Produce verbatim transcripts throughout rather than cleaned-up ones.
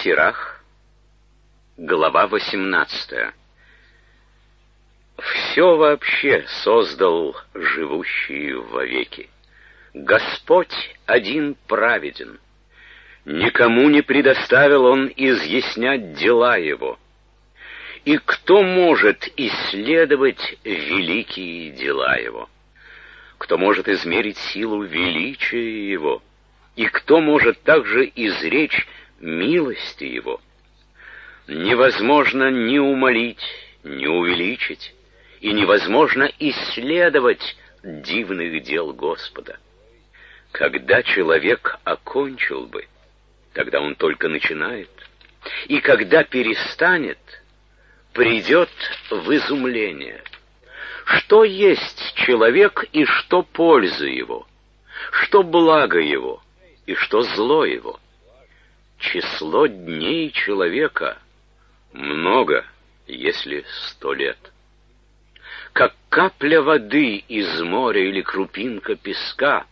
Сирах, глава восемнадцатая. Все вообще создал живущий вовеки. Господь один праведен. Никому не предоставил Он изъяснять дела Его. И кто может исследовать великие дела Его? Кто может измерить силу величия Его? И кто может также изречь милости Его? Невозможно ни умолить, ни увеличить, и невозможно исследовать дивных дел Господа. Когда человек окончил бы, тогда он только начинает, и когда перестанет, придет в изумление. Что есть человек и что польза его, что благо его и что зло его? Число дней человека много, если сто лет. Как капля воды из моря или крупинка песка,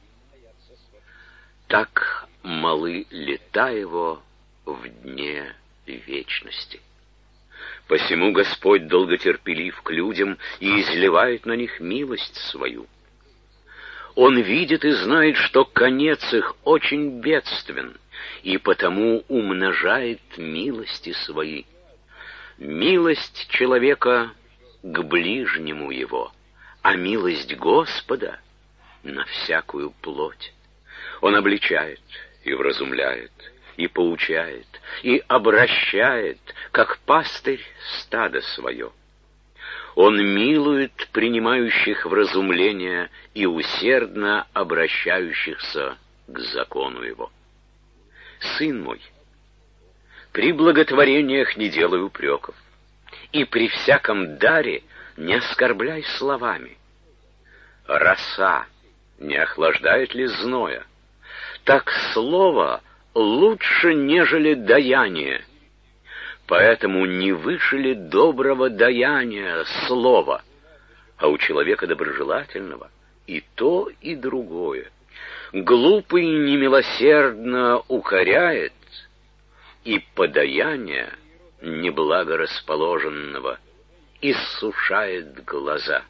так малы лета его в дне вечности. Посему Господь долготерпелив к людям и изливает на них милость свою. Он видит и знает, что конец их очень бедствен, и потому умножает милости свои. Милость человека к ближнему его, а милость Господа на всякую плоть. Он обличает и вразумляет, и поучает, и обращает, как пастырь стадо свое. Он милует принимающих вразумление и усердно обращающихся к закону его. Сын мой, при благотворениях не делай упреков, и при всяком даре не оскорбляй словами. Роса не охлаждает ли зноя? Так слово лучше, нежели даяние. Поэтому не выше ли доброго даяния слова, а у человека доброжелательного и то, и другое. Глупый немилосердно укоряет, и подаяние неблагорасположенного иссушает глаза.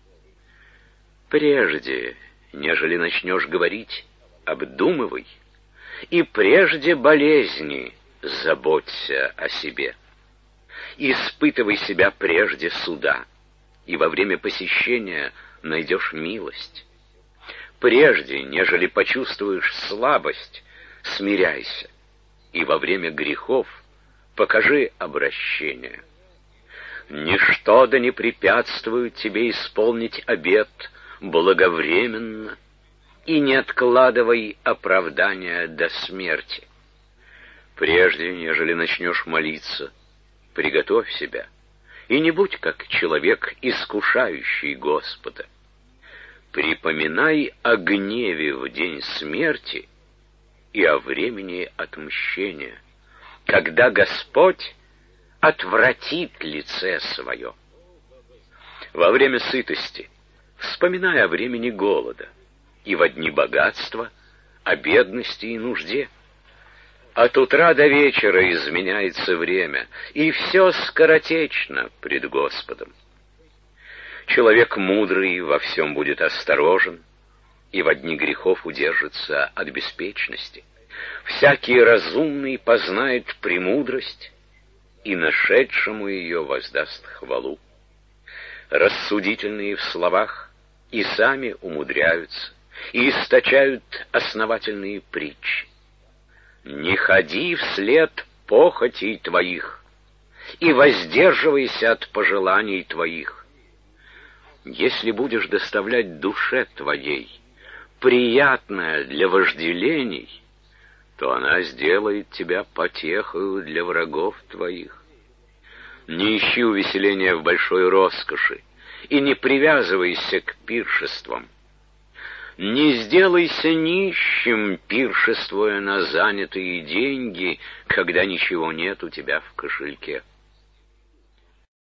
Прежде, нежели начнешь говорить, обдумывай, и прежде болезни заботься о себе. Испытывай себя прежде суда, и во время посещения найдешь милость. Прежде, нежели почувствуешь слабость, смиряйся, и во время грехов покажи обращение. Ничто да не препятствует тебе исполнить обет благовременно, и не откладывай оправдания до смерти. Прежде, нежели начнешь молиться, приготовь себя, и не будь как человек, искушающий Господа. Припоминай о гневе в день смерти и о времени отмщения, когда Господь отвратит лице свое. Во время сытости вспоминай о времени голода, и во дни богатства о бедности и нужде. От утра до вечера изменяется время, и все скоротечно пред Господом. Человек мудрый во всем будет осторожен, и во дни грехов удержится от беспечности. Всякий разумный познает премудрость, и нашедшему ее воздаст хвалу. Рассудительные в словах и сами умудряются, и источают основательные притчи. Не ходи вслед похотей твоих, и воздерживайся от пожеланий твоих. Если будешь доставлять душе твоей приятное для вожделений, то она сделает тебя потехою для врагов твоих. Не ищи увеселения в большой роскоши, и не привязывайся к пиршествам. Не сделайся нищим, пиршествуя на занятые деньги, когда ничего нет у тебя в кошельке.